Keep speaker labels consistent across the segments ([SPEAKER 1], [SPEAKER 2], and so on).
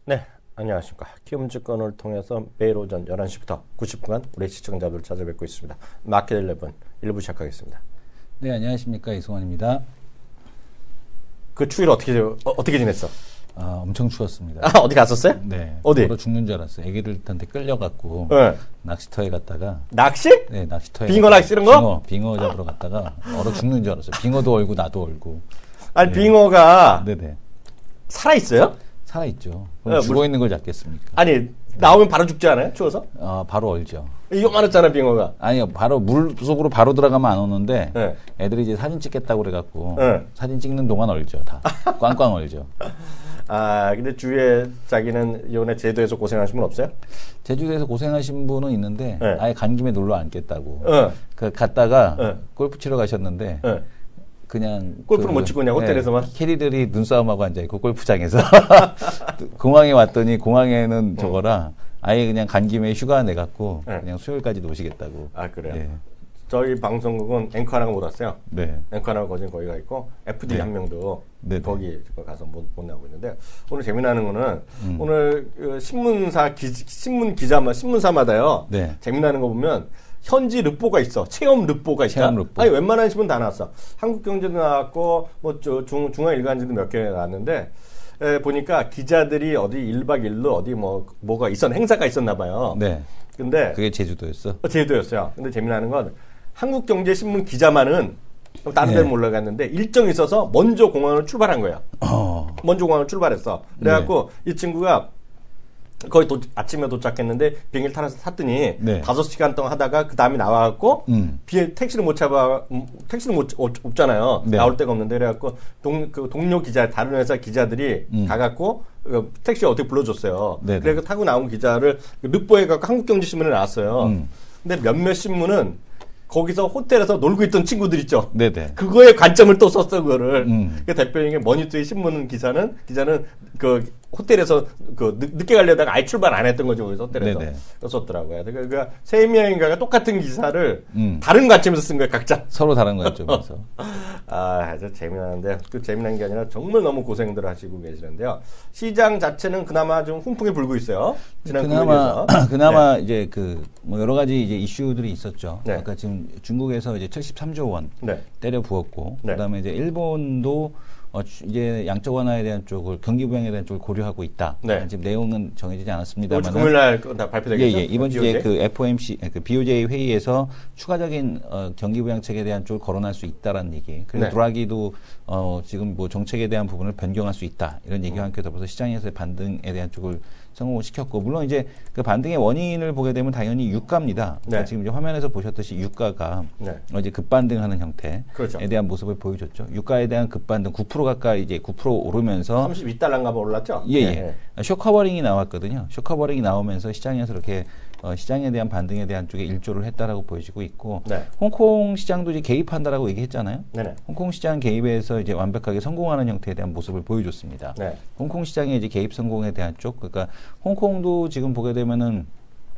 [SPEAKER 1] 네, 안녕하십니까. 키움증권을 통해서 매일 오전 11시부터 90분간 우리 시청자들 찾아뵙고 있습니다. 마켓 11 1부 시작하겠습니다.
[SPEAKER 2] 네, 안녕하십니까. 이승원입니다.
[SPEAKER 1] 그 추위를 어떻게 지냈어?
[SPEAKER 2] 엄청 추웠습니다.
[SPEAKER 1] 어디 갔었어요?
[SPEAKER 2] 네.
[SPEAKER 1] 어디?
[SPEAKER 2] 얼어 죽는 줄 알았어요. 애기들한테 끌려갖고
[SPEAKER 1] 네.
[SPEAKER 2] 낚시터에 갔다가.
[SPEAKER 1] 낚시?
[SPEAKER 2] 네, 낚시터에.
[SPEAKER 1] 빙어 낚시 이런 거?
[SPEAKER 2] 빙어 잡으러 갔다가 얼어 죽는 줄 알았어요. 빙어도 얼고 나도 얼고.
[SPEAKER 1] 아니,
[SPEAKER 2] 네.
[SPEAKER 1] 빙어가
[SPEAKER 2] 네네.
[SPEAKER 1] 살아있어요?
[SPEAKER 2] 살아있죠. 그럼 죽어있는 걸 잡겠습니까?
[SPEAKER 1] 아니, 나오면 바로 죽지 않아요? 추워서?
[SPEAKER 2] 바로 얼죠.
[SPEAKER 1] 요만했잖아, 빙어가.
[SPEAKER 2] 아니요, 바로 물 속으로 바로 들어가면 안 오는데,
[SPEAKER 1] 네.
[SPEAKER 2] 애들이 이제 사진 찍겠다고 그래갖고,
[SPEAKER 1] 네.
[SPEAKER 2] 사진 찍는 동안 얼죠, 다. 꽝꽝 얼죠.
[SPEAKER 1] 근데 주위에 자기는 이번에 제주에서 고생하신 분 없어요?
[SPEAKER 2] 제주도에서 고생하신 분은 있는데,
[SPEAKER 1] 네.
[SPEAKER 2] 아예 간 김에 놀러 앉겠다고.
[SPEAKER 1] 네.
[SPEAKER 2] 갔다가,
[SPEAKER 1] 네.
[SPEAKER 2] 골프 치러 가셨는데,
[SPEAKER 1] 네.
[SPEAKER 2] 그냥
[SPEAKER 1] 골프는 못 치고 그냥 호텔에서만?
[SPEAKER 2] 캐리들이 눈싸움하고 앉아있고 골프장에서 공항에 왔더니 공항에는 저거라 아예 그냥 간 김에 휴가 내갖고
[SPEAKER 1] 네.
[SPEAKER 2] 그냥 수요일까지 노시겠다고.
[SPEAKER 1] 그래요?
[SPEAKER 2] 네.
[SPEAKER 1] 저희 방송국은 앵커 하나가 못 왔어요.
[SPEAKER 2] 네.
[SPEAKER 1] 앵커 하나가 거기가 있고 FD
[SPEAKER 2] 네.
[SPEAKER 1] 한 명도
[SPEAKER 2] 네,
[SPEAKER 1] 거기 가서 못 나오고 있는데 오늘 재미나는 거는 오늘 그 신문사마다요.
[SPEAKER 2] 네.
[SPEAKER 1] 재미나는 거 보면 현지 르포가 있어. 체험 르포가 있다.
[SPEAKER 2] 체험 르포.
[SPEAKER 1] 아니 웬만한 신문 다 나왔어. 한국경제도 나왔고 뭐 중앙일간지도 몇 개 나왔는데 보니까 기자들이 어디 1박 2일로 어디 뭐가 행사가 있었나 봐요.
[SPEAKER 2] 네.
[SPEAKER 1] 근데
[SPEAKER 2] 그게 제주도였어?
[SPEAKER 1] 제주도였어요. 근데 재미나는 건 한국경제신문 기자만은 다른 데는
[SPEAKER 2] 네.
[SPEAKER 1] 몰라갔는데 일정이 있어서 먼저 공항을 출발한 거예요. 먼저 공항을 출발했어. 그래갖고 이 친구가 거의 아침에 도착했는데 비행기를 탔더니
[SPEAKER 2] 네.
[SPEAKER 1] 5시간 동안 하다가 그 다음에 나와갖고 택시를 못 잡아 택시는 없잖아요.
[SPEAKER 2] 네.
[SPEAKER 1] 나올 데가 없는데 그래갖고 동료 기자 다른 회사 기자들이 가갖고 택시 어떻게 불러줬어요.
[SPEAKER 2] 네네.
[SPEAKER 1] 그래서 타고 나온 기자를 르뽀에 갖고 한국경제신문에 나왔어요. 근데 몇몇 신문은 거기서 호텔에서 놀고 있던 친구들 있죠.
[SPEAKER 2] 네네.
[SPEAKER 1] 그거에 관점을 또 썼어, 그거를. 그 대표적인 머니투의 신문 기자는 그 호텔에서 늦게 가려다가 아예 출발 안 했던 거죠, 거기서 호텔에서.
[SPEAKER 2] 네네.
[SPEAKER 1] 썼더라고요. 그러니까 세 명인가가 똑같은 기사를 다른 관점에서 쓴 거예요, 각자.
[SPEAKER 2] 서로 다른 관점에서.
[SPEAKER 1] 아주 재미나는데, 그 재미난 게 아니라 정말 너무 고생들 하시고 계시는데요. 시장 자체는 그나마 좀 훈풍이 불고 있어요. 지난
[SPEAKER 2] 그나마 이제 여러 가지 이제 이슈들이 있었죠.
[SPEAKER 1] 네.
[SPEAKER 2] 아까 지금 중국에서 이제 73조 원
[SPEAKER 1] 네.
[SPEAKER 2] 때려 부었고,
[SPEAKER 1] 네.
[SPEAKER 2] 그다음에 이제 일본도 이제 양적 완화에 대한 쪽을 경기 부양에 대한 쪽을 고려하고 있다.
[SPEAKER 1] 네.
[SPEAKER 2] 지금 내용은 정해지지 않았습니다만.
[SPEAKER 1] 금요일날 다 발표되겠죠.
[SPEAKER 2] 예. 이번 주에 그 FOMC, BOJ 회의에서 추가적인 경기 부양책에 대한 쪽을 거론할 수 있다라는 얘기. 그리고
[SPEAKER 1] 네.
[SPEAKER 2] 드라기도 지금 뭐 정책에 대한 부분을 변경할 수 있다. 이런 얘기와 함께 더불어서 시장에서의 반등에 대한 쪽을 성공을 시켰고, 물론 이제 그 반등의 원인을 보게 되면 당연히 유가입니다.
[SPEAKER 1] 네.
[SPEAKER 2] 지금 이제 화면에서 보셨듯이 유가가
[SPEAKER 1] 네.
[SPEAKER 2] 이제 급반등하는 형태에
[SPEAKER 1] 그렇죠.
[SPEAKER 2] 대한 모습을 보여줬죠. 유가에 대한 급반등 9% 가까이 이제 9% 오르면서
[SPEAKER 1] 32달러인가 봐 올랐죠?
[SPEAKER 2] 예. 쇼커버링이 나왔거든요. 쇼커버링이 나오면서 시장에서 이렇게 시장에 대한 반등에 대한 쪽에 일조를 했다라고 보여지고 있고,
[SPEAKER 1] 네.
[SPEAKER 2] 홍콩 시장도 이제 개입한다라고 얘기했잖아요.
[SPEAKER 1] 네네.
[SPEAKER 2] 홍콩 시장 개입에서 이제 완벽하게 성공하는 형태에 대한 모습을 보여줬습니다.
[SPEAKER 1] 네.
[SPEAKER 2] 홍콩 시장의 이제 개입 성공에 대한 쪽, 그러니까 홍콩도 지금 보게 되면은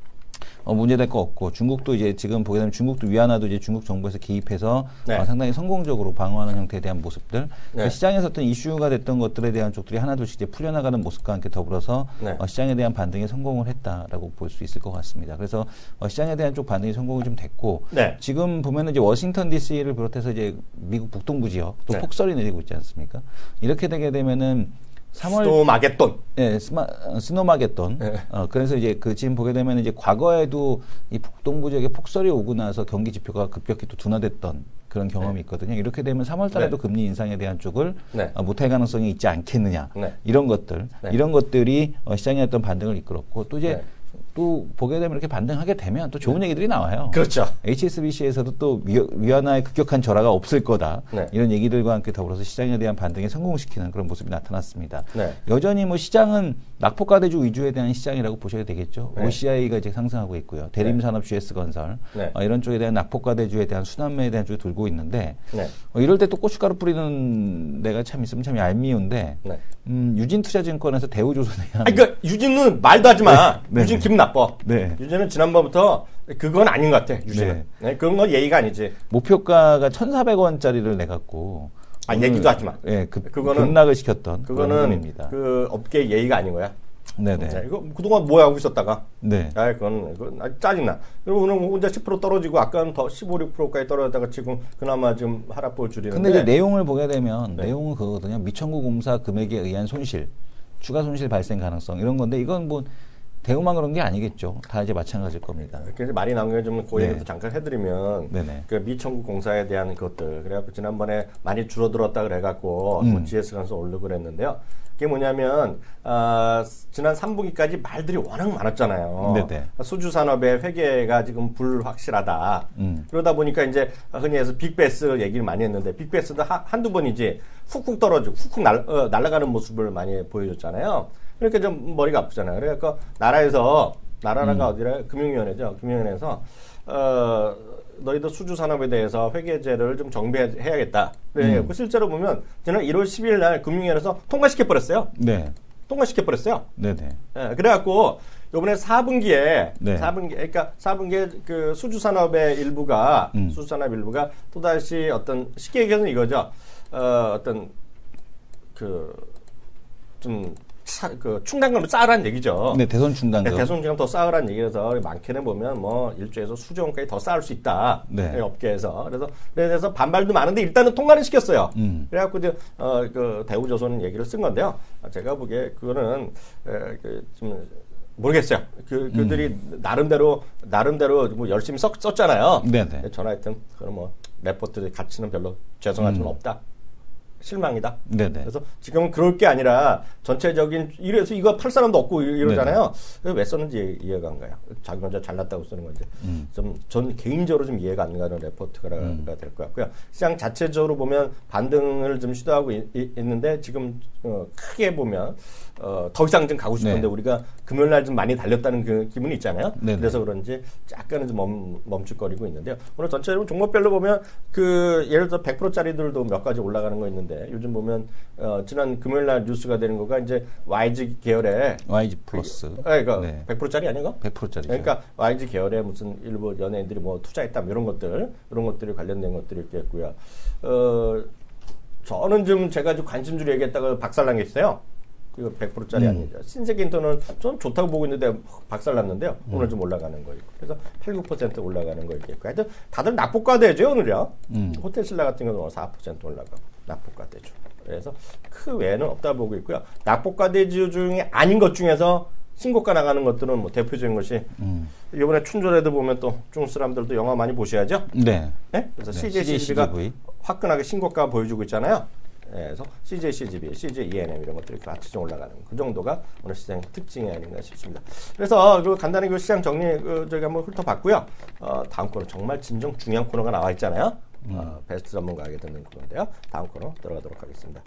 [SPEAKER 2] 문제될 거 없고, 중국도 이제 지금 보게 되면 중국도 위안화도 이제 중국 정부에서 개입해서
[SPEAKER 1] 네.
[SPEAKER 2] 상당히 성공적으로 방어하는 형태에 대한 모습들,
[SPEAKER 1] 네.
[SPEAKER 2] 그러니까 시장에서 어떤 이슈가 됐던 것들에 대한 쪽들이 하나둘씩 이제 풀려나가는 모습과 함께 더불어서
[SPEAKER 1] 네.
[SPEAKER 2] 시장에 대한 반등에 성공을 했다라고 볼 수 있을 것 같습니다. 그래서 시장에 대한 쪽 반등이 성공이 좀 됐고,
[SPEAKER 1] 네.
[SPEAKER 2] 지금 보면은 이제 워싱턴 DC를 비롯해서 이제 미국 북동부 지역 또
[SPEAKER 1] 네.
[SPEAKER 2] 폭설이 내리고 있지 않습니까? 이렇게 되게 되면은 3월
[SPEAKER 1] 스노마겟돈.
[SPEAKER 2] 네, 스노마겟돈.
[SPEAKER 1] 네.
[SPEAKER 2] 그래서 이제 지금 보게 되면 이제 과거에도 이 북동부 지역에 폭설이 오고 나서 경기 지표가 급격히 또 둔화됐던 그런 경험이 있거든요. 이렇게 되면 3월 달에도
[SPEAKER 1] 네.
[SPEAKER 2] 금리 인상에 대한 쪽을
[SPEAKER 1] 네.
[SPEAKER 2] 못할 가능성이 있지 않겠느냐.
[SPEAKER 1] 네.
[SPEAKER 2] 이런 것들.
[SPEAKER 1] 네.
[SPEAKER 2] 이런 것들이 시장에 어떤 반등을 이끌었고, 또 이제
[SPEAKER 1] 네.
[SPEAKER 2] 또 보게 되면 이렇게 반등하게 되면 또 좋은 얘기들이 나와요.
[SPEAKER 1] 그렇죠.
[SPEAKER 2] HSBC에서도 또 위안화의 급격한 절하가 없을 거다.
[SPEAKER 1] 네.
[SPEAKER 2] 이런 얘기들과 함께 더불어서 시장에 대한 반등에 성공시키는 그런 모습이 나타났습니다.
[SPEAKER 1] 네.
[SPEAKER 2] 여전히 뭐 시장은 낙폭과대주 위주에 대한 시장이라고 보셔야 되겠죠.
[SPEAKER 1] 네.
[SPEAKER 2] OCI가 이제 상승하고 있고요. 대림산업 GS건설
[SPEAKER 1] 네.
[SPEAKER 2] 이런 쪽에 대한 낙폭과대주에 대한 순환매에 대한 쪽이 돌고 있는데,
[SPEAKER 1] 네.
[SPEAKER 2] 이럴 때 또 고춧가루 뿌리는 데가 참 있으면 참 얄미운데,
[SPEAKER 1] 네.
[SPEAKER 2] 유진투자증권에서 대우조선에 대한
[SPEAKER 1] 그러니까 유진은 말도 하지 마.
[SPEAKER 2] 네.
[SPEAKER 1] 유진 기분 나빠.
[SPEAKER 2] 네.
[SPEAKER 1] 유진은 지난번부터 그건 아닌 것 같아. 유진은. 네. 그런 건 예의가 아니지.
[SPEAKER 2] 목표가가 1,400원짜리를 내갖고
[SPEAKER 1] 얘기도 하지 마.
[SPEAKER 2] 예,
[SPEAKER 1] 그거는
[SPEAKER 2] 급락을 시켰던 그런
[SPEAKER 1] 그거는
[SPEAKER 2] 부분입니다.
[SPEAKER 1] 그 업계 예의가 아닌 거야.
[SPEAKER 2] 네네.
[SPEAKER 1] 이거 그동안 뭐 하고 있었다가.
[SPEAKER 2] 네.
[SPEAKER 1] 그건 짜증나. 그리고 오늘 혼자 10% 떨어지고 아까는 더 15, 6%까지 떨어졌다가 지금 그나마 좀 하락폭을 줄이는데.
[SPEAKER 2] 근데 이제 내용을 보게 되면
[SPEAKER 1] 네.
[SPEAKER 2] 내용은 그거거든요. 미청구 공사 금액에 의한 손실, 추가 손실 발생 가능성 이런 건데 이건 뭐 대우만 그런 게 아니겠죠. 다 이제 마찬가지일 겁니다.
[SPEAKER 1] 그래서 말이 나온 게 좀 그 얘기도
[SPEAKER 2] 네.
[SPEAKER 1] 잠깐 해드리면
[SPEAKER 2] 네네.
[SPEAKER 1] 그 미청구 공사에 대한 것들 그래갖고 지난번에 많이 줄어들었다 그래갖고 뭐 GS 간서 오르고 그랬는데요. 그게 뭐냐면 지난 3분기까지 말들이 워낙 많았잖아요.
[SPEAKER 2] 네네.
[SPEAKER 1] 수주 산업의 회계가 지금 불확실하다. 그러다 보니까 이제 흔히 해서 빅베스 얘기를 많이 했는데 빅베스도 한두 번이지 훅훅 떨어지고 훅훅 날아가는 모습을 많이 보여줬잖아요. 그러니까 좀 머리가 아프잖아요. 그러니까 나라가 어디라 금융위원회죠. 금융위원회에서 너희들 수주 산업에 대해서 회계제를 좀 정비해야겠다. 그래서 실제로 보면 지난 1월 10일 날 금융위원회에서 통과시켜 버렸어요.
[SPEAKER 2] 네.
[SPEAKER 1] 통과시켜 버렸어요.
[SPEAKER 2] 네네.
[SPEAKER 1] 그래갖고 요번에 4분기에
[SPEAKER 2] 네.
[SPEAKER 1] 4분기에 그 수주 산업의 일부가 또다시 어떤 쉽게 얘기해서 이거죠. 어떤 충당금을 쌓으라는 얘기죠.
[SPEAKER 2] 네, 대손 충당금.
[SPEAKER 1] 대손 충당금 더 쌓으라는 얘기라서 많게는 보면 뭐 1조에서 수조 원까지 더 쌓을 수 있다.
[SPEAKER 2] 네.
[SPEAKER 1] 업계에서. 그래서 반발도 많은데 일단은 통과는 시켰어요. 그래갖고 이제 그 대우조선 얘기를 쓴 건데요. 제가 보기에 그거는 좀 모르겠어요. 그들이 나름대로 뭐 열심히 썼잖아요.
[SPEAKER 2] 네네.
[SPEAKER 1] 저는 하여튼 그런 뭐 레포트 가치는 별로 죄송하지만 없다. 실망이다.
[SPEAKER 2] 네네.
[SPEAKER 1] 그래서 지금은 그럴 게 아니라 전체적인 이래서 이거 팔 사람도 없고 이러잖아요. 왜 썼는지 이해가 안 가요. 자기 혼자 잘났다고 쓰는 건지 전 개인적으로 좀 이해가 안 가는 레포트가 될 것 같고요. 시장 자체적으로 보면 반등을 좀 시도하고 있는데 지금 크게 보면 더 이상 좀 가고 싶은데
[SPEAKER 2] 네.
[SPEAKER 1] 우리가 금요일 날 좀 많이 달렸다는 그 기분이 있잖아요.
[SPEAKER 2] 네네.
[SPEAKER 1] 그래서 그런지 약간은 좀 멈칫거리고 있는데요. 오늘 전체적으로 종목별로 보면 예를 들어 100%짜리들도 몇 가지 올라가는 거 있는데 요즘 보면 지난 금요일 날 뉴스가 되는 거가 이제 YG 계열의
[SPEAKER 2] YG 플러스.
[SPEAKER 1] 그러니까
[SPEAKER 2] 네.
[SPEAKER 1] 100%짜리 아닌가?
[SPEAKER 2] 100%짜리죠.
[SPEAKER 1] 그러니까 YG 계열의 무슨 일부 연예인들이 뭐 투자했다 뭐 이런 것들이 관련된 것들이 있겠고요. 저는 좀 제가 좀 관심주로 얘기했다가 박살난 게 있어요. 이거 100%짜리 아니죠. 신세계인터는 좀 좋다고 보고 있는데 박살났는데요. 오늘 좀 올라가는 거 있고. 그래서 8, 9% 올라가는 거 있겠고. 하여튼 다들 낙폭과대죠, 오늘요. 호텔신라 같은 경우는 4% 올라가고 낙폭과대죠. 그래서 그 외에는 없다 보고 있고요. 낙폭과대주 중에 아닌 것 중에서 신고가 나가는 것들은 뭐 대표적인 것이 이번에 춘절에도 보면 또 중국 사람들도 영화 많이 보셔야죠.
[SPEAKER 2] 네.
[SPEAKER 1] 네? 그래서
[SPEAKER 2] 네,
[SPEAKER 1] CJ/CGV가
[SPEAKER 2] CGV.
[SPEAKER 1] 화끈하게 신고가 보여주고 있잖아요. 그래서 CJ/CGV, CJ/ENM 이런 것들이 같이 좀 올라가는 그 정도가 오늘 시장 특징이 아닌가 싶습니다. 그래서 간단히 그 시장 정리 저희가 한번 훑어봤고요. 다음 코너 정말 진정 중요한 코너가 나와 있잖아요. 베스트 전문가에게 듣는 코너인데요. 다음 코너 들어가도록 하겠습니다.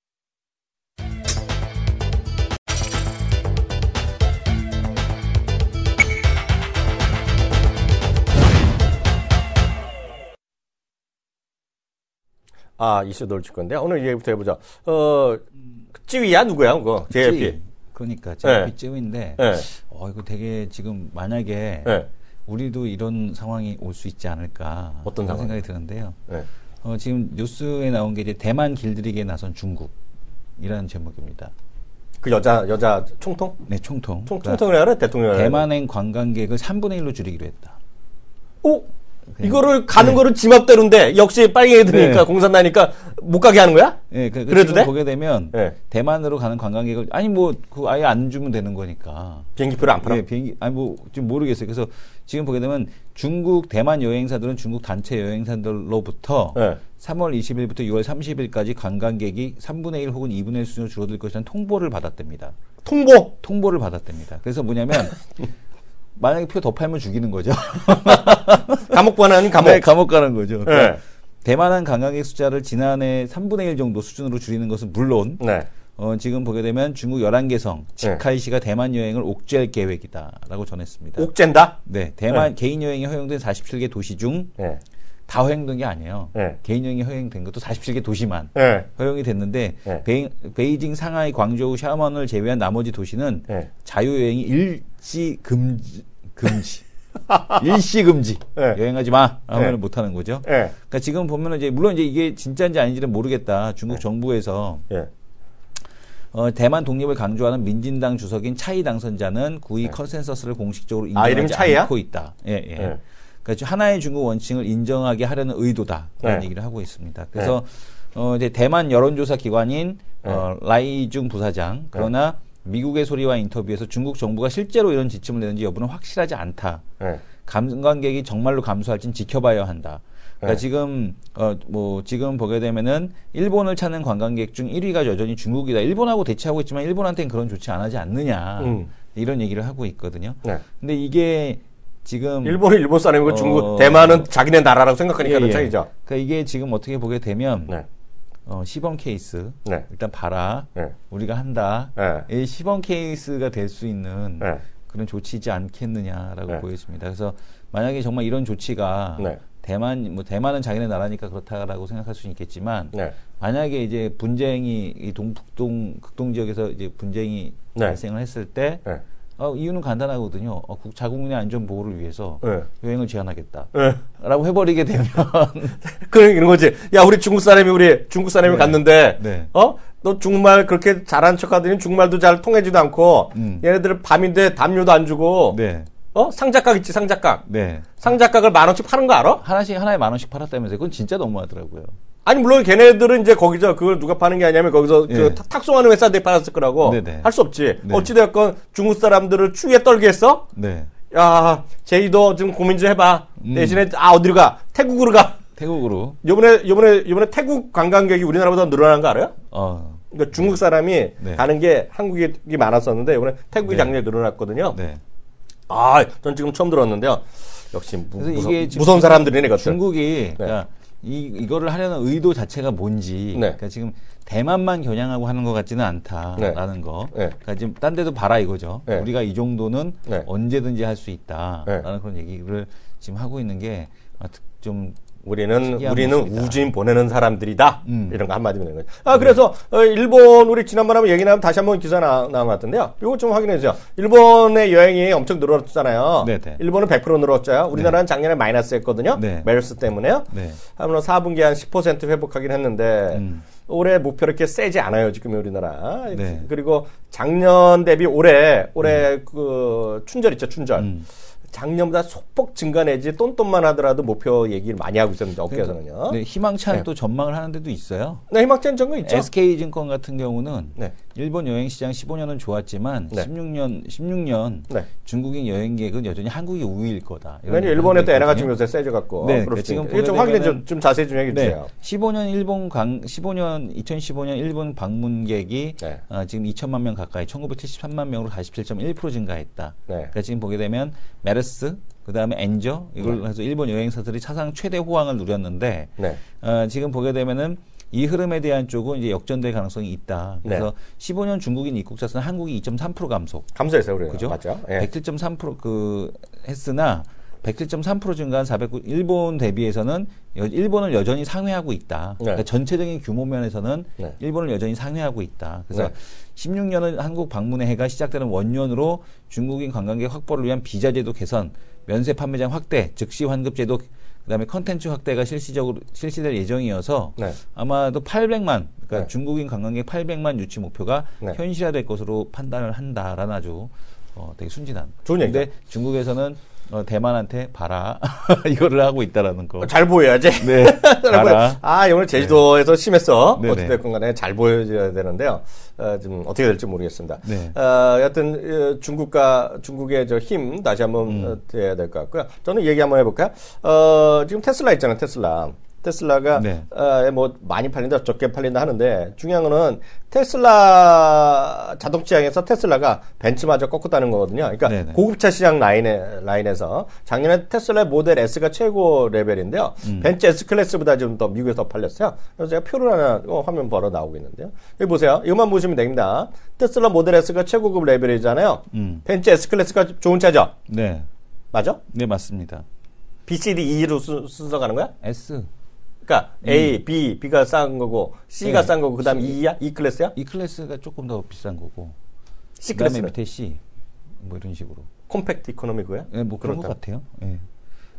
[SPEAKER 1] 이슈 돌릴 건데 오늘 얘기부터 해보자. 찌위야 누구야 그거? JLP.
[SPEAKER 2] 그러니까 JLP
[SPEAKER 1] 네.
[SPEAKER 2] 찌위인데
[SPEAKER 1] 네.
[SPEAKER 2] 이거 되게 지금 만약에
[SPEAKER 1] 네.
[SPEAKER 2] 우리도 이런 상황이 올 수 있지 않을까
[SPEAKER 1] 어떤
[SPEAKER 2] 그런
[SPEAKER 1] 상황?
[SPEAKER 2] 생각이 드는데요.
[SPEAKER 1] 네.
[SPEAKER 2] 지금 뉴스에 나온 게 이제 대만 길들이기에 나선 중국이라는 제목입니다.
[SPEAKER 1] 그 여자 총통?
[SPEAKER 2] 네, 총통.
[SPEAKER 1] 총통을 해야 대통령을 해야
[SPEAKER 2] 대만행 관광객을 3분의 1로 줄이기로 했다.
[SPEAKER 1] 오? 이거를 가는 거를 지 맘대로인데 역시 빨갱이 들으니까
[SPEAKER 2] 네.
[SPEAKER 1] 공산 나니까 못 가게 하는 거야?
[SPEAKER 2] 네,
[SPEAKER 1] 그래도
[SPEAKER 2] 지금
[SPEAKER 1] 돼?
[SPEAKER 2] 보게 되면
[SPEAKER 1] 네.
[SPEAKER 2] 대만으로 가는 관광객을 그 아예 안 주면 되는 거니까.
[SPEAKER 1] 비행기표를 안 팔아?
[SPEAKER 2] 네, 비행기 좀 모르겠어요. 그래서 지금 보게 되면 중국 대만 여행사들은 중국 단체 여행사들로부터
[SPEAKER 1] 네.
[SPEAKER 2] 3월 20일부터 6월 30일까지 관광객이 3분의 1 혹은 2분의 1 수준으로 줄어들 것이라는 통보를 받았답니다.
[SPEAKER 1] 통보를
[SPEAKER 2] 받았답니다. 그래서 뭐냐면 만약에 표 더 팔면 죽이는 거죠.
[SPEAKER 1] 감옥 관하는 감옥.
[SPEAKER 2] 네, 감옥 가는 거죠. 그러니까
[SPEAKER 1] 네.
[SPEAKER 2] 대만항 관광객 숫자를 지난해 3분의 1 정도 수준으로 줄이는 것은 물론
[SPEAKER 1] 네.
[SPEAKER 2] 지금 보게 되면 중국 11개성 직할시가 대만 여행을 옥죄할 계획이다라고 전했습니다.
[SPEAKER 1] 옥젠다?
[SPEAKER 2] 네, 대만 개인 여행이 허용된 47개 도시 중 다
[SPEAKER 1] 네.
[SPEAKER 2] 허용된 게 아니에요.
[SPEAKER 1] 네.
[SPEAKER 2] 개인 여행이 허용된 것도 47개 도시만
[SPEAKER 1] 네.
[SPEAKER 2] 허용이 됐는데
[SPEAKER 1] 네.
[SPEAKER 2] 베이징, 상하이, 광저우, 샤먼을 제외한 나머지 도시는
[SPEAKER 1] 네.
[SPEAKER 2] 자유여행이 일시 금지. 일시 금지.
[SPEAKER 1] 네.
[SPEAKER 2] 여행하지 마. 하면
[SPEAKER 1] 네.
[SPEAKER 2] 못 하는 거죠.
[SPEAKER 1] 네.
[SPEAKER 2] 그러니까 지금 보면은 물론 이게 진짜인지 아닌지는 모르겠다. 중국 정부에서
[SPEAKER 1] 네.
[SPEAKER 2] 대만 독립을 강조하는 민진당 주석인 차이 당선자는 9.2 컨센서스를 공식적으로
[SPEAKER 1] 이름이
[SPEAKER 2] 인정하지
[SPEAKER 1] 차이야?
[SPEAKER 2] 않고 있다. 예, 예.
[SPEAKER 1] 네.
[SPEAKER 2] 그러니까 하나의 중국 원칙을 인정하게 하려는 의도다. 그런
[SPEAKER 1] 네.
[SPEAKER 2] 얘기를 하고 있습니다. 그래서 이제 대만 여론조사 기관인 라이중 부사장 그러나 미국의 소리와 인터뷰에서 중국 정부가 실제로 이런 지침을 내는지 여부는 확실하지 않다. 관광객이 정말로 감소할지는 지켜봐야 한다. 그러니까 지금 지금 보게 되면은 일본을 찾는 관광객 중 1위가 여전히 중국이다. 일본하고 대치하고 있지만 일본한테는 그런 조치 안 하지 않느냐. 이런 얘기를 하고 있거든요. 근데 이게 지금
[SPEAKER 1] 일본은 일본 사람이고 중국, 대만은 자기네 나라라고 생각하니까 그런 차이죠.
[SPEAKER 2] 그러니까 이게 지금 어떻게 보게 되면 시범 케이스 일단 봐라. 우리가 한다. 이 시범 케이스가 될 수 있는 그런 조치이지 않겠느냐라고 보여집니다. 그래서 만약에 정말 이런 조치가 대만은 자기네 나라니까 그렇다라고 생각할 수는 있겠지만 만약에 이제 분쟁이 이 극동 지역에서 이제 분쟁이 발생을 했을 때 이유는 간단하거든요. 자국민의 안전 보호를 위해서 여행을 제한하겠다. 라고 해버리게 되면
[SPEAKER 1] 그런 거지. 야, 우리 중국 사람이 갔는데 너 중국말 그렇게 잘하는 척하더니 중국말도 잘 통하지도 않고 얘네들은 밤인데 담요도 안 주고 상자각 있지, 상자각. 상자각을 10,000원씩 파는 거 알아?
[SPEAKER 2] 하나에 10,000원씩 팔았다면서요. 그건 진짜 너무하더라고요.
[SPEAKER 1] 아니, 물론 걔네들은 이제 거기서 그걸 누가 파는 게 아니냐면 거기서 그 탁송하는 회사들이 팔았을 거라고. 할 수 없지. 어찌되었건 중국 사람들을 추위에 떨게 했어? 야, 제이도 좀 고민 좀 해봐. 대신에, 어디로 가? 태국으로 가.
[SPEAKER 2] 태국으로.
[SPEAKER 1] 요번에 태국 관광객이 우리나라보다 늘어난 거 알아요? 그러니까 중국 사람이 가는 게 한국이 많았었는데, 이번에 태국이 작년에 늘어났거든요. 전 지금 처음 들었는데요. 역시 무서운 사람들이네, 그것들.
[SPEAKER 2] 중국이, 그러니까 이거를 하려는 의도 자체가 뭔지, 그러니까 지금 대만만 겨냥하고 하는 것 같지는 않다라는 거. 그러니까 지금 딴 데도 봐라 이거죠. 우리가 이 정도는 언제든지 할 수 있다라는 그런 얘기를 지금 하고 있는 게 좀
[SPEAKER 1] 우리는 우주인 보내는 사람들이다. 이런 거 한마디면 되는 거죠. 그래서 일본 우리 지난번에 한번 얘기 나면 다시 한번 기사 나온 것 같은데요. 이거 좀 확인해 주세요. 일본의 여행이 엄청 늘었잖아요. 일본은 100% 늘었죠. 우리나라는 작년에 마이너스였거든요. 메르스 때문에요. 한번 4분기 한 10% 회복하긴 했는데 올해 목표를 이렇게 세지 않아요. 지금 우리나라. 그리고 작년 대비 올해 그 춘절 있죠. 춘절. 작년보다 소폭 증가 내지 똔똔만 하더라도 목표 얘기를 많이 하고 있었는데 업계에서는요.
[SPEAKER 2] 희망찬 또 전망을 하는 데도 있어요.
[SPEAKER 1] 희망찬 전망 있죠.
[SPEAKER 2] SK증권 같은 경우는 일본 여행 시장 15년은 좋았지만 16년 중국인 여행객은 여전히 한국이 우위일 거다.
[SPEAKER 1] 왜냐면 일본에 또 에너가 좀 요새 세져 갖고.
[SPEAKER 2] 지금
[SPEAKER 1] 이거 좀 확인해 좀 자세히 좀 얘기해 주세요.
[SPEAKER 2] 2015년 일본 방문객이 지금 2천만 명 가까이 1973만 명으로 47.1% 증가했다. 그러니까 지금 보게 되면 메르스, 그 다음에 엔저, 이걸 해서 일본 여행사들이 사상 최대 호황을 누렸는데, 지금 보게 되면은 이 흐름에 대한 쪽은 이제 역전될 가능성이 있다. 그래서 15년 중국인 입국자 수는 한국이 2.3%
[SPEAKER 1] 감소했어요, 우리가.
[SPEAKER 2] 그죠?
[SPEAKER 1] 맞죠?
[SPEAKER 2] 107.3% 했으나, 107.3% 증가한 409, 일본 대비해서는 일본을 여전히 상회하고 있다. 그러니까 전체적인 규모 면에서는 일본을 여전히 상회하고 있다. 그래서 16년은 한국 방문의 해가 시작되는 원년으로 중국인 관광객 확보를 위한 비자제도 개선, 면세 판매장 확대, 즉시 환급제도, 그다음에 컨텐츠 확대가 실시될 예정이어서 아마도 800만, 그러니까 중국인 관광객 800만 유치 목표가 현실화될 것으로 판단을 한다라는 아주 되게 순진한.
[SPEAKER 1] 좋은 얘기죠.
[SPEAKER 2] 근데 중국에서는 대만한테 봐라 이거를 하고 있다라는 거.
[SPEAKER 1] 잘 보여야지.
[SPEAKER 2] 봐라.
[SPEAKER 1] 오늘 제주도에서 심했어. 어찌됐건 간에 잘 보여줘야 되는데요. 좀 어떻게 될지 모르겠습니다. 여하튼 중국의 저 힘 다시 한번 돼야 될 것 같고요. 저는 얘기 한번 해볼까요? 지금 테슬라 있잖아요. 테슬라가 뭐 많이 팔린다 적게 팔린다 하는데 중요한 거는 테슬라 자동차장에서 테슬라가 벤츠마저 꺾었다는 거거든요. 그러니까 고급차 시장 라인에서 작년에 테슬라 모델 S가 최고 레벨인데요. 벤츠 S 클래스보다 좀 더 미국에서 팔렸어요. 그래서 제가 표를 하나 화면 벌어 나오고 있는데요. 여기 보세요. 이것만 보시면 됩니다. 테슬라 모델 S가 최고급 레벨이잖아요. 벤츠 S 클래스가 좋은 차죠? 맞아?
[SPEAKER 2] 네, 맞습니다.
[SPEAKER 1] B, C, D, E로 순서 가는 거야?
[SPEAKER 2] S.
[SPEAKER 1] 그러니까 A, B가 싼 거고 C가 싼 거고 그다음 E야? E 클래스야?
[SPEAKER 2] E 클래스가 조금 더 비싼 거고.
[SPEAKER 1] C
[SPEAKER 2] 그다음에
[SPEAKER 1] 클래스
[SPEAKER 2] 밑에 C. 뭐 이런 식으로.
[SPEAKER 1] 콤팩트 이코노미 그거야?
[SPEAKER 2] 네, 뭐 그런 것 같아요.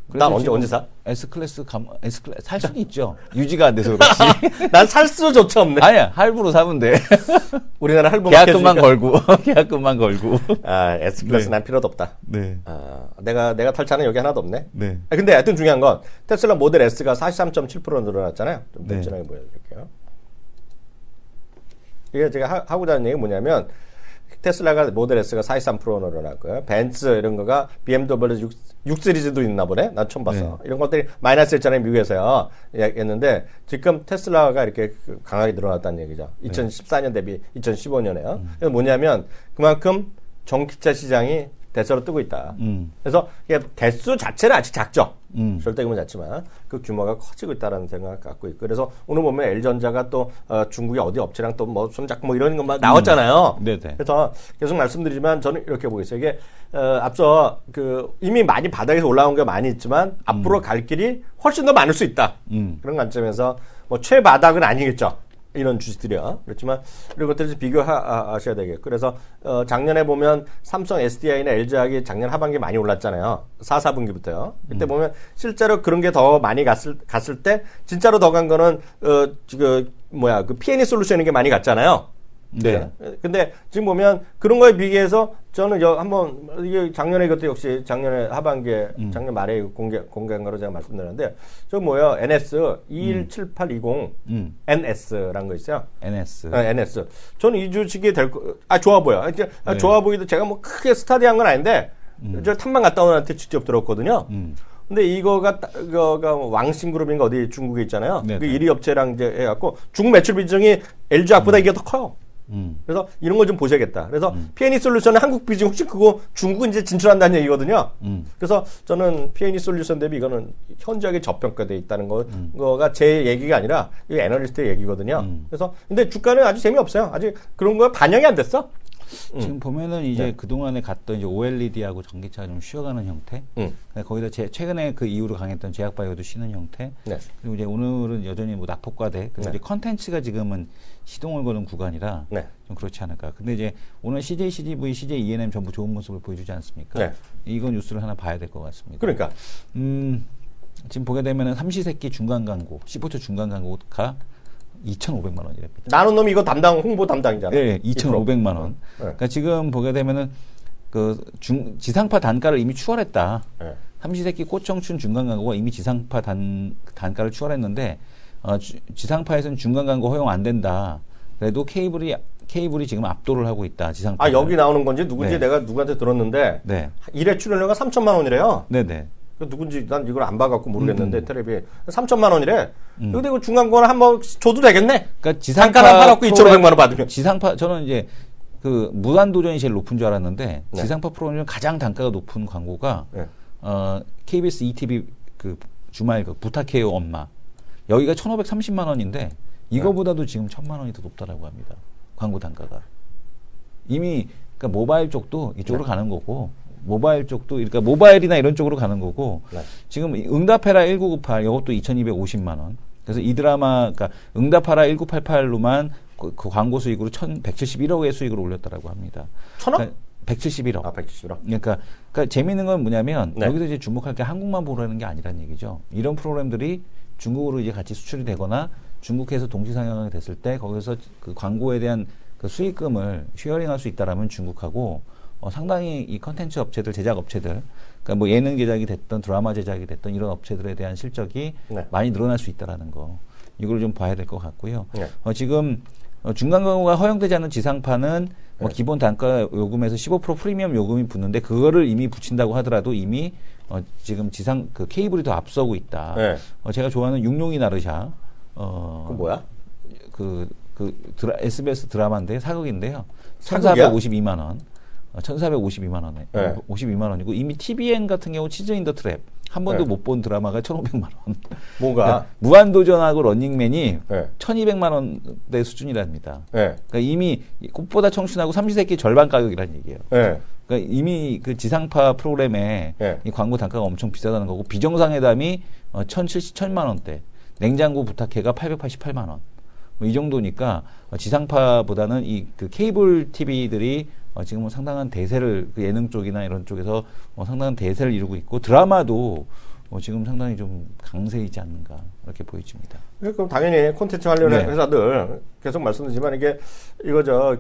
[SPEAKER 1] 난 언제 사?
[SPEAKER 2] S클래스 살 수는 있죠. 유지가 안 돼서 그렇지.
[SPEAKER 1] 난 살 수조차 없네.
[SPEAKER 2] 아니야, 할부로 사면 돼.
[SPEAKER 1] 우리나라 할부
[SPEAKER 2] 계약금만 걸고, 계약금만 걸고.
[SPEAKER 1] 아, S클래스 난 필요도 없다.
[SPEAKER 2] 네.
[SPEAKER 1] 아, 내가 탈 차는 여기 하나도 없네.
[SPEAKER 2] 네.
[SPEAKER 1] 근데 하여튼 중요한 건 테슬라 모델 S가 43.7% 늘어났잖아요. 좀 단순하게 보여드릴게요. 이게 제가 하고자 하는 얘기가 뭐냐면, 테슬라가 모델 S가 43% 늘어났고요. 벤츠 이런 거가 BMW 6 시리즈도 있나 보네. 난 처음 봤어.
[SPEAKER 2] 네.
[SPEAKER 1] 이런 것들이 마이너스였잖아요, 미국에서요. 했는데 지금 테슬라가 이렇게 강하게 늘어났다는 얘기죠. 2014년 대비 2015년에요. 그래서 뭐냐면 그만큼 전기차 시장이 대세로 뜨고 있다. 그래서 이게 대수 자체는 아직 작죠. 절대 규모 작지만 그 규모가 커지고 있다라는 생각을 갖고 있고, 그래서 오늘 보면 LG전자가 또 중국의 어디 업체랑 또 뭐 손잡고 뭐 이런 것만 나왔잖아요.
[SPEAKER 2] 네네.
[SPEAKER 1] 그래서 계속 말씀드리지만 저는 이렇게 보고 있어요. 이게 앞서 그 이미 많이 바닥에서 올라온 게 많이 있지만 앞으로 갈 길이 훨씬 더 많을 수 있다. 그런 관점에서 뭐 최바닥은 아니겠죠. 이런 주식들이요. 그렇지만 이런 것들을 비교하셔야 되겠고, 그래서 작년에 보면 삼성 SDI나 LG화학이 작년 하반기에 많이 올랐잖아요. 4분기부터요. 그때 보면 실제로 그런 게 더 많이 갔을 때 진짜로 더 간 거는 그 P&E 솔루션인 게 많이 갔잖아요.
[SPEAKER 2] 네.
[SPEAKER 1] 근데 지금 보면 그런 거에 비교해서 저는 한번 이게 작년에 이것도 역시 작년에 하반기에 작년 말에 공개한 거로 제가 말씀드렸는데 저 NS 217820 NS라는 거 있어요.
[SPEAKER 2] NS.
[SPEAKER 1] NS. 저는 이 주식이 좋아 보여.
[SPEAKER 2] 네.
[SPEAKER 1] 좋아 보이도 제가 뭐 크게 스타디한 건 아닌데 저 탐방 갔다 온 한테 직접 들었거든요. 근데 이거가 왕심그룹인가 어디 중국에 있잖아요. 그 1위 업체랑 이제 해갖고 중국 매출 비중이 LG화학보다 이게 더 커요. 그래서 이런 걸 좀 보셔야겠다. 그래서 P&E 솔루션은 한국 비중 혹시 그거 중국은 이제 진출한다는 얘기거든요. 그래서 저는 P&E 솔루션 대비 이거는 현저하게 저평가되어 있다는 거가 제 얘기가 아니라 이 애널리스트의 얘기거든요. 그래서 근데 주가는 아주 재미없어요. 아직 그런 거 반영이 안 됐어.
[SPEAKER 2] 지금 보면은 이제 그동안에 갔던 이제 OLED하고 전기차가 좀 쉬어가는 형태. 거기다 최근에 그 이후로 강했던 제약바이오도 쉬는 형태.
[SPEAKER 1] 네.
[SPEAKER 2] 그리고 이제 오늘은 여전히 뭐 낙폭과대. 그리고 이제 컨텐츠가 지금은 시동을 거는 구간이라 좀 그렇지 않을까. 근데 이제 오늘 CJ, CGV, CJ ENM 전부 좋은 모습을 보여주지 않습니까?
[SPEAKER 1] 네.
[SPEAKER 2] 이건 뉴스를 하나 봐야 될 것 같습니다.
[SPEAKER 1] 그러니까.
[SPEAKER 2] 지금 보게 되면은 삼시세끼 중간 광고, 15초 중간 광고가 2,500만 원이랍니다.
[SPEAKER 1] 나는 놈이 이거 홍보 담당이잖아.
[SPEAKER 2] 네, 2,500만 원. 그러니까 지금 보게 되면은 지상파 단가를 이미 추월했다.
[SPEAKER 1] 네.
[SPEAKER 2] 삼시세끼 꽃청춘 중간 광고가 이미 지상파 단가를 추월했는데 지상파에서는 중간 광고 허용 안 된다. 그래도 케이블이 지금 압도를 하고 있다. 지상파.
[SPEAKER 1] 여기 나오는 건지 누군지 내가 누구한테 들었는데 1회 출연료가 3천만 원이래요.
[SPEAKER 2] 네네.
[SPEAKER 1] 누군지 난 이걸 안 봐갖고 모르겠는데 텔레비 3천만 원이래. 근데 이거 중간고는 한번 줘도 되겠네.
[SPEAKER 2] 그러니까 지상파
[SPEAKER 1] 팔았고 2,500만 원 받으면.
[SPEAKER 2] 지상파 저는 이제 그 무한도전이 제일 높은 줄 알았는데 지상파 프로그램 가장 단가가 높은 광고가 KBS ETV 그 주말 부탁해요 엄마. 여기가 1,530만 원인데 이거보다도 지금 1,000만 원이 더 높다라고 합니다. 광고 단가가. 이미 그러니까 모바일 쪽도 이쪽으로 가는 거고. 모바일 쪽도, 그러니까 모바일이나 이런 쪽으로 가는 거고, 지금 응답해라 1998, 이것도 2,250만 원. 그래서 이 드라마, 그러니까 응답하라 1988로만 그 광고 수익으로 1,171억의 수익을 올렸다라고 합니다.
[SPEAKER 1] 1,000억?
[SPEAKER 2] 그러니까 171억.
[SPEAKER 1] 171억.
[SPEAKER 2] 그러니까 재미있는 건 뭐냐면, 여기서 이제 주목할 게 한국만 보라는 게 아니라는 얘기죠. 이런 프로그램들이 중국으로 이제 같이 수출이 되거나 중국에서 동시 상영이 됐을 때 거기서 그 광고에 대한 그 수익금을 쉐어링할 수 있다라면 중국하고 상당히 이 컨텐츠 업체들, 제작 업체들, 그러니까 뭐 예능 제작이 됐던 드라마 제작이 됐던 이런 업체들에 대한 실적이 많이 늘어날 수 있다라는 거. 이걸 좀 봐야 될 것 같고요. 지금 중간 광고가 허용되지 않는 지상파는 뭐 기본 단가 요금에서 15% 프리미엄 요금이 붙는데 그거를 이미 붙인다고 하더라도 이미 지금 그 케이블이 더 앞서고 있다. 제가 좋아하는 육룡이 나르샤.
[SPEAKER 1] 그 뭐야?
[SPEAKER 2] SBS 드라마인데 사극인데요. 1,452만 원. 1,452만 원에 52만 원이고 이미 TVN 같은 경우 치즈 인 더 트랩 한 번도 못 본 드라마가 1,500만 원.
[SPEAKER 1] 뭐가?
[SPEAKER 2] 그러니까 무한도전하고 런닝맨이 1,200만 원대 수준이랍니다. 그러니까 이미 꽃보다 청춘하고 삼시세끼 절반 가격이라는 얘기예요. 그러니까 이미 그 지상파 프로그램에 이 광고 단가가 엄청 비싸다는 거고 비정상회담이 1,070만 원대, 냉장고 부탁해가 888만 원. 이 정도니까 지상파보다는 그 케이블 TV들이 지금은 상당한 대세를 그 예능 쪽이나 이런 쪽에서 상당한 대세를 이루고 있고 드라마도 지금 상당히 좀 강세이지 않는가 이렇게 보여집니다.
[SPEAKER 1] 그럼 당연히 콘텐츠 관련
[SPEAKER 2] 네.
[SPEAKER 1] 회사들 계속 말씀드리지만 이거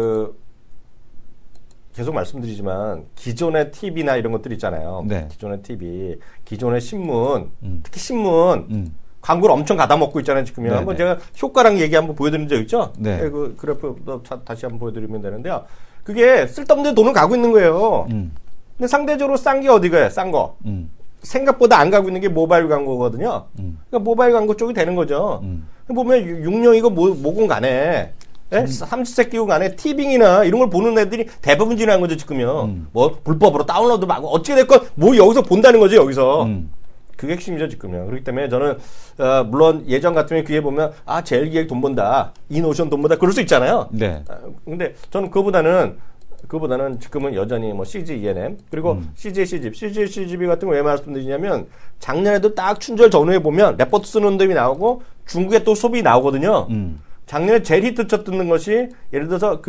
[SPEAKER 1] 계속 말씀드리지만 기존의 TV나 이런 것들 있잖아요.
[SPEAKER 2] 네.
[SPEAKER 1] 기존의 TV, 기존의 신문, 특히 신문 광고를 엄청 가다먹고 있잖아요. 지금요. 한번 제가 효과랑 얘기 한번 보여드린 적 있죠?
[SPEAKER 2] 네.
[SPEAKER 1] 그 그래프도 다시 한번 보여드리면 되는데요. 그게 쓸데없는 돈을 가고 있는 거예요. 근데 상대적으로 싼 게 어디가요? 싼 거. 생각보다 안 가고 있는 게 모바일 광고거든요. 그러니까 모바일 광고 쪽이 되는 거죠. 보면 6령이고 뭐건 간에 예? 삼시세끼고 간에 티빙이나 이런 걸 보는 애들이 대부분 지나는 거죠, 지금요. 뭐 불법으로 다운로드 하고 어찌 됐건 뭐 여기서 본다는 거죠, 여기서. 그게 핵심이죠, 지금요. 그렇기 때문에 저는 물론 예전 같으면 귀에 보면 제일기획 돈 번다, 이노션 돈 번다 그럴 수 있잖아요.
[SPEAKER 2] 네.
[SPEAKER 1] 근데 저는 그거보다는 지금은 여전히 뭐 CG E&M 그리고 CG CGV 같은 거 왜 말씀드리냐면 작년에도 딱 춘절 전후에 보면 레포트 쓰는 놈이 나오고 중국에 또 소비 나오거든요. 작년에 제일 히트 쳤던 것이 예를 들어서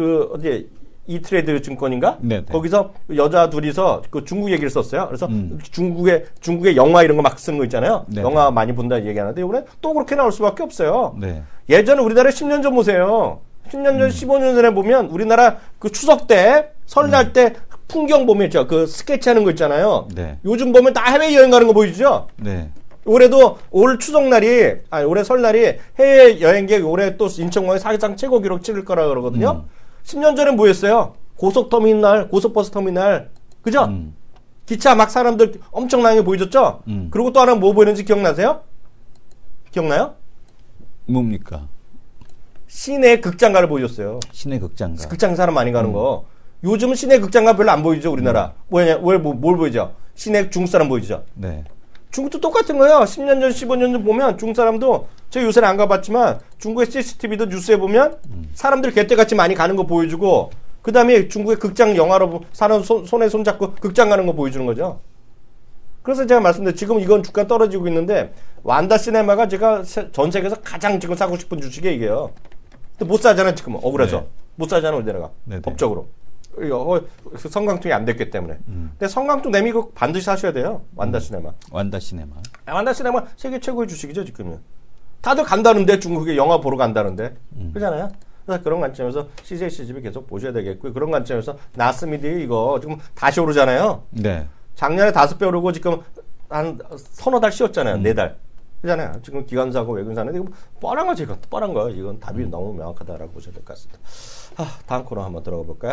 [SPEAKER 1] 이트레이드 증권인가?
[SPEAKER 2] 네네.
[SPEAKER 1] 거기서 여자 둘이서 그 중국 얘기를 썼어요. 그래서 중국의 영화 이런 거 막 쓰는 거 있잖아요.
[SPEAKER 2] 네네.
[SPEAKER 1] 영화 많이 본다 얘기하는데 이번에 또 그렇게 나올 수밖에 없어요.
[SPEAKER 2] 네.
[SPEAKER 1] 예전에 우리나라 10년 전 보세요. 10년 전, 15년 전에 보면 우리나라 그 추석 때, 설날 때 풍경 보면 있죠. 그 스케치 하는 거 있잖아요.
[SPEAKER 2] 네.
[SPEAKER 1] 요즘 보면 다 해외여행 가는 거 보이죠?
[SPEAKER 2] 네.
[SPEAKER 1] 올해도 올 추석날이, 올해 설날이 해외여행객 올해 또 인천공항에 사실상 최고 기록 찍을 거라 그러거든요. 10년 전에 뭐였어요? 고속터미널, 고속버스 터미널. 그죠? 기차 막 사람들 엄청나게 보여줬죠? 그리고 또 하나 뭐 보이는지 기억나세요? 기억나요?
[SPEAKER 2] 뭡니까?
[SPEAKER 1] 시내 극장가를 보여줬어요.
[SPEAKER 2] 시내 극장가.
[SPEAKER 1] 극장 사람 많이 가는 거. 요즘은 시내 극장가 별로 안 보이죠, 우리나라. 뭘 보이죠? 시내 중국 사람 보이죠?
[SPEAKER 2] 네.
[SPEAKER 1] 중국도 똑같은 거예요. 10년 전, 15년 전 보면 중국 사람도, 제가 요새는 안 가봤지만 중국의 CCTV도 뉴스에 보면 사람들 개떼같이 많이 가는 거 보여주고, 그 다음에 중국의 극장 영화로 사는 손에 손잡고 극장 가는 거 보여주는 거죠. 그래서 제가 말씀드린 지금 이건 주가 떨어지고 있는데, 완다 시네마가 제가 전 세계에서 가장 지금 사고 싶은 주식이 이게요. 근데 못 사잖아요, 지금. 억울해서.
[SPEAKER 2] 네.
[SPEAKER 1] 못 사잖아, 우리나라가.
[SPEAKER 2] 네네.
[SPEAKER 1] 법적으로. 성강통이 안 됐기 때문에. 근데 성강통 내미고 반드시 사셔야 돼요. 완다 시네마.
[SPEAKER 2] 완다 시네마.
[SPEAKER 1] 완다 시네마 세계 최고의 주식이죠, 지금은. 다들 간다는데, 중국에 영화 보러 간다는데. 그렇잖아요? 그래서 그런 관점에서 CJ CGV 계속 보셔야 되겠고요. 그런 관점에서 나스미디 이거 지금 다시 오르잖아요.
[SPEAKER 2] 네.
[SPEAKER 1] 작년에 5배 오르고 지금 한 서너 달 쉬었잖아요. 4달. 그잖아요. 지금 기관사고 외근사는 이거 뻔한 거지, 이건. 뻔한 거예요. 이건 답이 너무 명확하다라고 보셔야 될 것 같습니다. 다음 코너 한번 들어가 볼까요?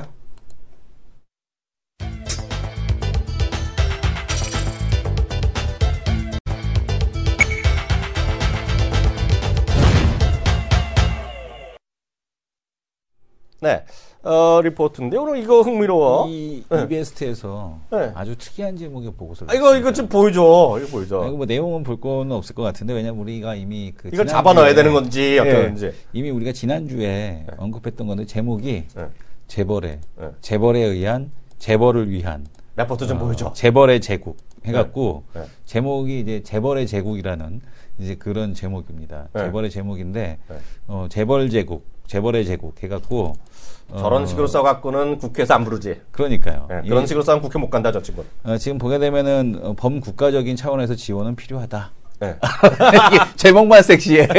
[SPEAKER 1] 네. 리포트인데 오늘 이거 흥미로워.
[SPEAKER 2] 이
[SPEAKER 1] 네.
[SPEAKER 2] 이베스트에서
[SPEAKER 1] 네.
[SPEAKER 2] 아주 특이한 제목의 보고서를.
[SPEAKER 1] 이거 좀 보여줘. 이거 보여줘.
[SPEAKER 2] 이거 뭐 내용은 볼 거는 없을 것 같은데 왜냐면 우리가 이미 그
[SPEAKER 1] 이걸 잡아 넣어야 되는 건지 어떤 건지.
[SPEAKER 2] 네, 이미 우리가 지난주에 언급했던 건데 제목이
[SPEAKER 1] 네.
[SPEAKER 2] 재벌에 의한 재벌을 위한
[SPEAKER 1] 레포트 좀 보여줘.
[SPEAKER 2] 재벌의 제국 해갖고
[SPEAKER 1] 네.
[SPEAKER 2] 제목이 이제 재벌의 제국이라는 이제 그런 제목입니다.
[SPEAKER 1] 네.
[SPEAKER 2] 재벌의 제목인데
[SPEAKER 1] 네.
[SPEAKER 2] 재벌의 제국 해갖고
[SPEAKER 1] 저런 식으로 써갖고는 국회에서 안 부르지.
[SPEAKER 2] 그러니까요.
[SPEAKER 1] 네, 그런 식으로 써면 국회 못 간다, 저 친구.
[SPEAKER 2] 지금 보게 되면은 범국가적인 차원에서 지원은 필요하다.
[SPEAKER 1] 네.
[SPEAKER 2] 이게 제목만 섹시해.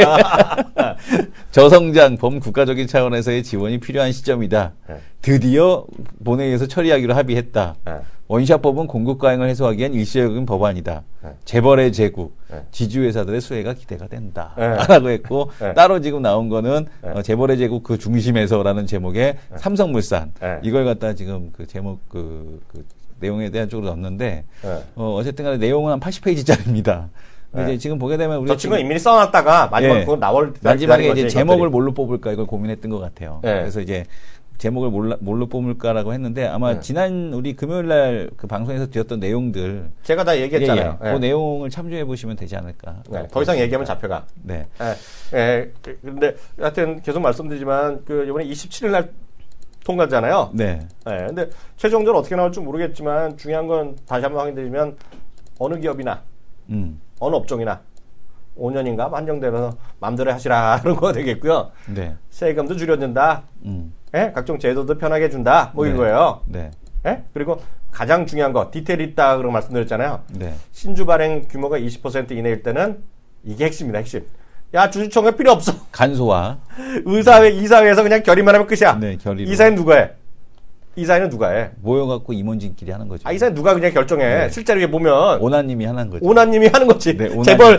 [SPEAKER 2] 저성장 범국가적인 차원에서의 지원이 필요한 시점이다.
[SPEAKER 1] 네.
[SPEAKER 2] 드디어 본회의에서 처리하기로 합의했다.
[SPEAKER 1] 네.
[SPEAKER 2] 원샷법은 공급과잉을 해소하기 위한 일시적인 법안이다.
[SPEAKER 1] 네.
[SPEAKER 2] 재벌의 제국,
[SPEAKER 1] 네.
[SPEAKER 2] 지주회사들의 수혜가 기대가 된다.
[SPEAKER 1] 네.
[SPEAKER 2] 라고 했고
[SPEAKER 1] 네.
[SPEAKER 2] 따로 지금 나온 거는
[SPEAKER 1] 네.
[SPEAKER 2] 재벌의 제국 그 중심에서라는 제목의 삼성물산
[SPEAKER 1] 네.
[SPEAKER 2] 이걸 갖다 지금 그 제목 그 내용에 대한 쪽으로 넣었는데
[SPEAKER 1] 네.
[SPEAKER 2] 어쨌든 간에 내용은 한 80페이지짜리입니다.
[SPEAKER 1] 네.
[SPEAKER 2] 이제 지금 보게 되면 우리
[SPEAKER 1] 저 친구는 이미 써놨다가 마지막에 그거
[SPEAKER 2] 마지막에 이제
[SPEAKER 1] 거지,
[SPEAKER 2] 제목을
[SPEAKER 1] 이것들이.
[SPEAKER 2] 뭘로 뽑을까 이걸 고민했던 것 같아요.
[SPEAKER 1] 네.
[SPEAKER 2] 그래서 이제 제목을 뭘로 뽑을까라고 했는데 아마
[SPEAKER 1] 네.
[SPEAKER 2] 지난 우리 금요일 날 그 방송에서 드렸던 내용들
[SPEAKER 1] 제가 다 얘기했잖아요.
[SPEAKER 2] 그 내용을 참조해 보시면 되지 않을까.
[SPEAKER 1] 네, 더 이상 얘기하면 잡혀가.
[SPEAKER 2] 네.
[SPEAKER 1] 근데 하여튼 계속 말씀드리지만 그 이번에 27일 날 통과잖아요.
[SPEAKER 2] 네.
[SPEAKER 1] 네. 근데 최종적으로 어떻게 나올지 모르겠지만 중요한 건 다시 한번 확인드리면 어느 기업이나 어느 업종이나 5년인가 한정되면서 마음대로 하시라 그런 거 되겠고요.
[SPEAKER 2] 네.
[SPEAKER 1] 세금도 줄여준다. 각종 제도도 편하게 준다. 뭐
[SPEAKER 2] 네.
[SPEAKER 1] 이거예요.
[SPEAKER 2] 네.
[SPEAKER 1] 예? 그리고 가장 중요한 거 디테일 있다 그런 말씀드렸잖아요.
[SPEAKER 2] 네.
[SPEAKER 1] 신주 발행 규모가 20% 이내일 때는 이게 핵심이다, 핵심. 야, 주주총회 필요 없어.
[SPEAKER 2] 간소화.
[SPEAKER 1] 의사회, 이사회에서 그냥 결의만 하면 끝이야.
[SPEAKER 2] 네, 결의로.
[SPEAKER 1] 이사회는 누가 해? 이사회는 누가 해?
[SPEAKER 2] 모여갖고 임원진끼리 하는 거죠.
[SPEAKER 1] 아, 이사회 누가 그냥 결정해?
[SPEAKER 2] 네.
[SPEAKER 1] 실제로 이게 보면
[SPEAKER 2] 오나님이 하는 거죠.
[SPEAKER 1] 오나님이 하는 거지.
[SPEAKER 2] 네,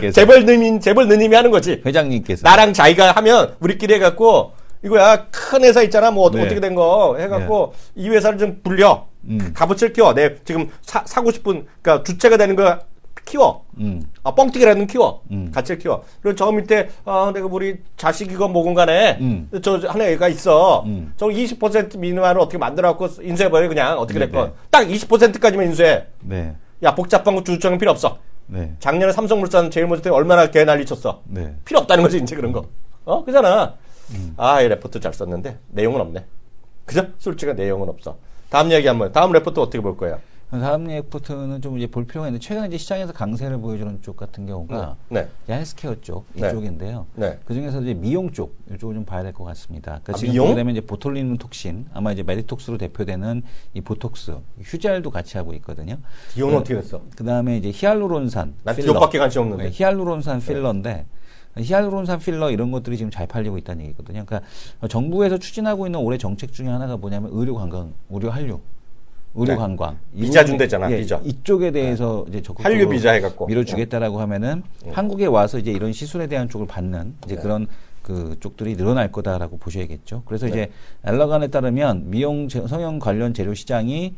[SPEAKER 1] 재벌 느님이 하는 거지.
[SPEAKER 2] 회장님께서.
[SPEAKER 1] 나랑 자기가 하면 우리끼리 해갖고 이거야 큰 회사 있잖아. 뭐
[SPEAKER 2] 네.
[SPEAKER 1] 어떻게 된 거 해갖고 이 회사를 좀 불려. 값어치를 키워. 내 지금 사고 싶은 그러니까 주체가 되는 거 키워. 뻥튀기라는 키워. 가치를 키워. 그리고 저 밑에 내가 우리 자식이건 뭐건 간에 저 하나 애가 있어. 저 20% 미만으로 어떻게 만들어갖고 인수해버려 그냥 어떻게 됐건. 딱 20%까지만 인수해.
[SPEAKER 2] 네.
[SPEAKER 1] 야 복잡한 거 주주총회 필요 없어.
[SPEAKER 2] 네.
[SPEAKER 1] 작년에 삼성물산 제일 먼저 때 얼마나 개 난리 쳤어.
[SPEAKER 2] 네.
[SPEAKER 1] 필요 없다는 거지 이제 그런 거. 그잖아. 이 레포트 잘 썼는데 내용은 없네. 그죠? 솔직한 내용은 없어. 다음 얘기 한번. 다음 레포트 어떻게 볼 거예요?
[SPEAKER 2] 다음 레포트는 좀 이제 볼 필요가 있는데 최근 이제 시장에서 강세를 보여주는 쪽 같은 경우가 헬스케어 쪽 이쪽인데요. 그 중에서 이제 미용 쪽 이쪽을 좀 봐야 될 것 같습니다. 그러니까 지금 보게 되면 이제 보톨리눔 톡신 아마 이제 메디톡스로 대표되는 이 보톡스 휴젤도 같이 하고 있거든요.
[SPEAKER 1] 디오는 어떻게 됐어?
[SPEAKER 2] 그 다음에 이제 히알루론산
[SPEAKER 1] 난 디오밖에 관심 없는데.
[SPEAKER 2] 네, 히알루론산 필러인데. 히알루론산 필러 이런 것들이 지금 잘 팔리고 있다는 얘기거든요. 그러니까 정부에서 추진하고 있는 올해 정책 중에 하나가 뭐냐면 의료 관광, 의료 한류, 의료 관광.
[SPEAKER 1] 비자 준대잖아. 비자.
[SPEAKER 2] 이쪽에 대해서 이제 적극적으로
[SPEAKER 1] 한류 비자 해갖고
[SPEAKER 2] 밀어주겠다라고 하면은 한국에 와서 이제 이런 시술에 대한 쪽을 받는 이제 그런 그 쪽들이 늘어날 거다라고 보셔야겠죠. 그래서 이제 엘러간에 따르면 미용 성형 관련 재료 시장이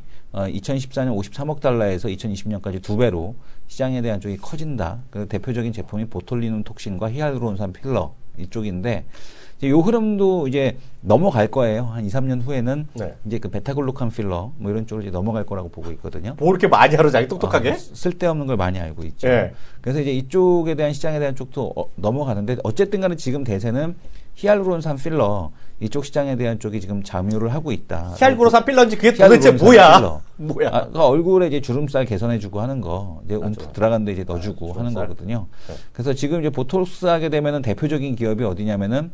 [SPEAKER 2] 2014년 53억 달러에서 2020년까지 2배로 시장에 대한 쪽이 커진다. 그 대표적인 제품이 보톨리눔 톡신과 히알루론산 필러 이쪽인데 이제 요 흐름도 이제 넘어갈 거예요. 한 2, 3년 후에는 이제 그 베타글루칸 필러 뭐 이런 쪽으로 이제 넘어갈 거라고 보고 있거든요.
[SPEAKER 1] 뭐 이렇게 많이 하러 자기 똑똑하게?
[SPEAKER 2] 쓸데없는 걸 많이 알고 있죠. 그래서 이제 이쪽에 대한 시장에 대한 쪽도 넘어가는데 어쨌든 간에 지금 대세는 히알루론산 필러 이쪽 시장에 대한 쪽이 지금 잠유를 하고 있다.
[SPEAKER 1] 히알루론산 필러인지 그게 도대체 뭐야?
[SPEAKER 2] 뭐야? 그러니까 얼굴에 이제 주름살 개선해주고 하는 거 이제 움푹 들어간데 이제 넣어주고 하는 거거든요. 그래서 지금 이제 보톡스 하게 되면은 대표적인 기업이 어디냐면은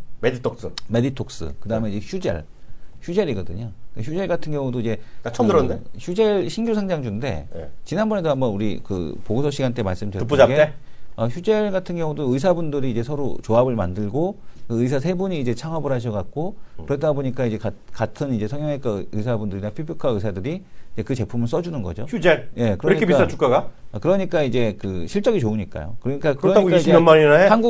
[SPEAKER 2] 메디톡스. 그다음에 이제 휴젤이거든요. 휴젤 같은 경우도 이제
[SPEAKER 1] 처음 들었는데
[SPEAKER 2] 휴젤 신규 상장주인데 지난번에도 한번 우리 그 보고서 시간 때 말씀드렸던 게 휴젤 같은 경우도 의사분들이 이제 서로 조합을 만들고 그 의사 세 분이 이제 창업을 하셔갖고 그러다 보니까 이제 같은 이제 성형외과 의사분들이나 피부과 의사들이 이제 그 제품을 써주는 거죠.
[SPEAKER 1] 휴젤. 그러니까, 왜 이렇게 비싸 주가가?
[SPEAKER 2] 그러니까 이제 그 실적이 좋으니까요. 그러니까
[SPEAKER 1] 20년만이나 해?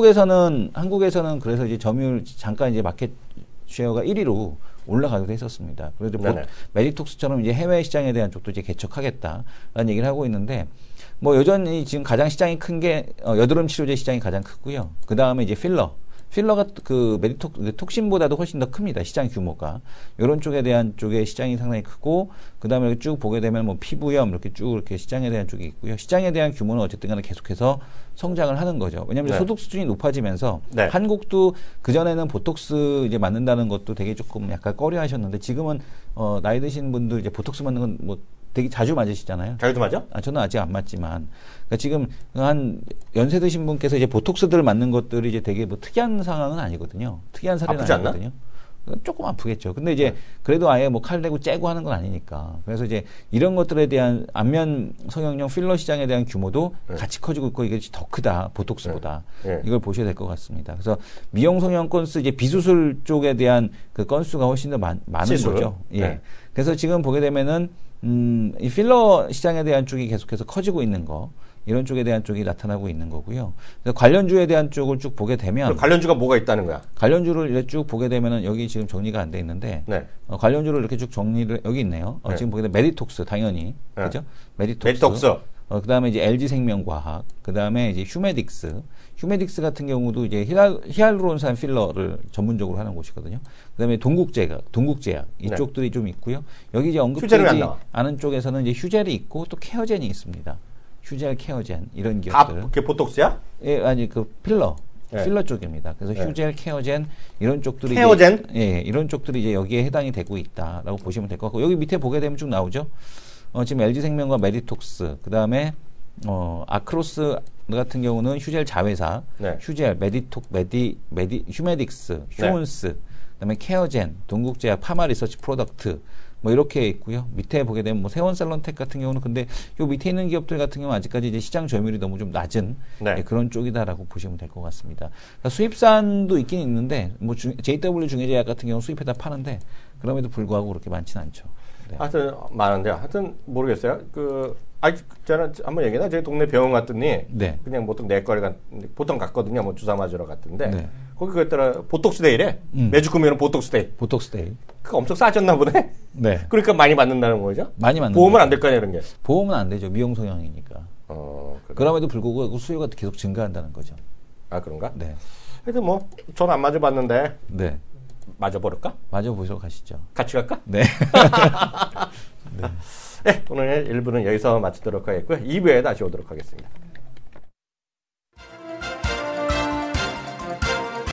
[SPEAKER 2] 한국에서는 그래서 이제 점유율 잠깐 이제 마켓 쉐어가 1위로 올라가기도 했었습니다. 그래서 메디톡스처럼 이제 해외 시장에 대한 쪽도 이제 개척하겠다라는 얘기를 하고 있는데 뭐 여전히 지금 가장 시장이 큰 게 여드름 치료제 시장이 가장 크고요. 그 다음에 이제 필러가 그 톡신보다도 훨씬 더 큽니다. 시장 규모가. 이런 쪽에 대한 쪽의 시장이 상당히 크고, 그 다음에 이렇게 쭉 보게 되면 뭐 피부염 이렇게 쭉 이렇게 시장에 대한 쪽이 있고요. 시장에 대한 규모는 어쨌든 간에 계속해서 성장을 하는 거죠. 왜냐하면 소득 수준이 높아지면서 한국도 그전에는 보톡스 이제 맞는다는 것도 되게 조금 약간 꺼려 하셨는데 지금은 나이 드신 분들 이제 보톡스 맞는 건 뭐 되게 자주 맞으시잖아요.
[SPEAKER 1] 자주도 맞아?
[SPEAKER 2] 저는 아직 안 맞지만. 그러니까 지금 한 연세 드신 분께서 이제 보톡스들 맞는 것들이 이제 되게 뭐 특이한 상황은 아니거든요. 특이한 사례는 아니거든요. 조금 아프겠죠. 근데 이제 그래도 아예 뭐 칼 대고 째고 하는 건 아니니까. 그래서 이제 이런 것들에 대한 안면 성형용 필러 시장에 대한 규모도 같이 커지고 있고 이게 더 크다. 보톡스보다. 이걸 보셔야 될 것 같습니다. 그래서 미용 성형 건수 이제 비수술 쪽에 대한 그 건수가 훨씬 더 많은 거죠. 그래서 지금 보게 되면은 이 필러 시장에 대한 쪽이 계속해서 커지고 있는 거, 이런 쪽에 대한 쪽이 나타나고 있는 거고요. 그래서 관련주에 대한 쪽을 쭉 보게 되면
[SPEAKER 1] 관련주가 뭐가 있다는 거야?
[SPEAKER 2] 관련주를 이렇게 쭉 보게 되면은 여기 지금 정리가 안 돼 있는데 관련주를 이렇게 쭉 정리를 여기 있네요. 지금 보게 되면 메디톡스 당연히 그죠? 메디톡스. 그다음에 이제 LG생명과학, 그다음에 이제 휴메딕스 같은 경우도 이제 히알루론산 필러를 전문적으로 하는 곳이거든요. 그다음에 동국제약 이쪽들이 좀 있고요. 여기 이제 언급되지 않은 쪽에서는 이제 휴젤이 있고 또 케어젠이 있습니다. 휴젤, 케어젠 이런 기업들.
[SPEAKER 1] 그게 보톡스야?
[SPEAKER 2] 예, 아니 그 필러 쪽입니다. 그래서 휴젤, 케어젠 이런 쪽들이 이런 쪽들이 이제 여기에 해당이 되고 있다라고 보시면 될 것 같고 여기 밑에 보게 되면 쭉 나오죠. 지금 LG생명과 메디톡스, 그 다음에 아크로스 같은 경우는 휴젤 자회사, 휴젤, 휴메딕스, 휴온스, 그다음에 케어젠, 동국제약, 파마리서치 프로덕트, 뭐 이렇게 있고요. 밑에 보게 되면 뭐 세원살론텍 같은 경우는 근데 요 밑에 있는 기업들 같은 경우는 아직까지 이제 시장 점유율이 너무 좀 낮은 네. 그런 쪽이다라고 보시면 될 것 같습니다. 그러니까 수입산도 있긴 있는데 뭐 JW 중해제약 같은 경우 수입해다 파는데 그럼에도 불구하고 그렇게 많지는 않죠. 네.
[SPEAKER 1] 하여튼 많은데요. 하여튼 모르겠어요. 저는 한번 얘기나 저희 동네 병원 갔더니
[SPEAKER 2] 네.
[SPEAKER 1] 그냥 보통 내과를 보통 갔거든요. 뭐 주사 맞으러 갔던데
[SPEAKER 2] 네.
[SPEAKER 1] 거기 그랬더라 보톡스데이래. 매주 금요일은 보톡스데이.
[SPEAKER 2] 보톡스데이.
[SPEAKER 1] 그거 엄청 싸졌나 보네.
[SPEAKER 2] 네.
[SPEAKER 1] 그러니까 많이 맞는다는 거죠.
[SPEAKER 2] 많이 맞는.
[SPEAKER 1] 보험은 안 될 거 아니에요, 이런 게.
[SPEAKER 2] 보험은 안 되죠. 미용 성형이니까. 그럼에도 불구하고 수요가 계속 증가한다는 거죠.
[SPEAKER 1] 아 그런가?
[SPEAKER 2] 네.
[SPEAKER 1] 하여튼 뭐 전 안 맞아봤는데.
[SPEAKER 2] 네.
[SPEAKER 1] 맞아버릴까?
[SPEAKER 2] 맞아보시러 가시죠.
[SPEAKER 1] 같이 갈까?
[SPEAKER 2] 네.
[SPEAKER 1] 네. 네, 오늘 1부는 여기서 마치도록 하겠고요. 2부에 다시 오도록 하겠습니다.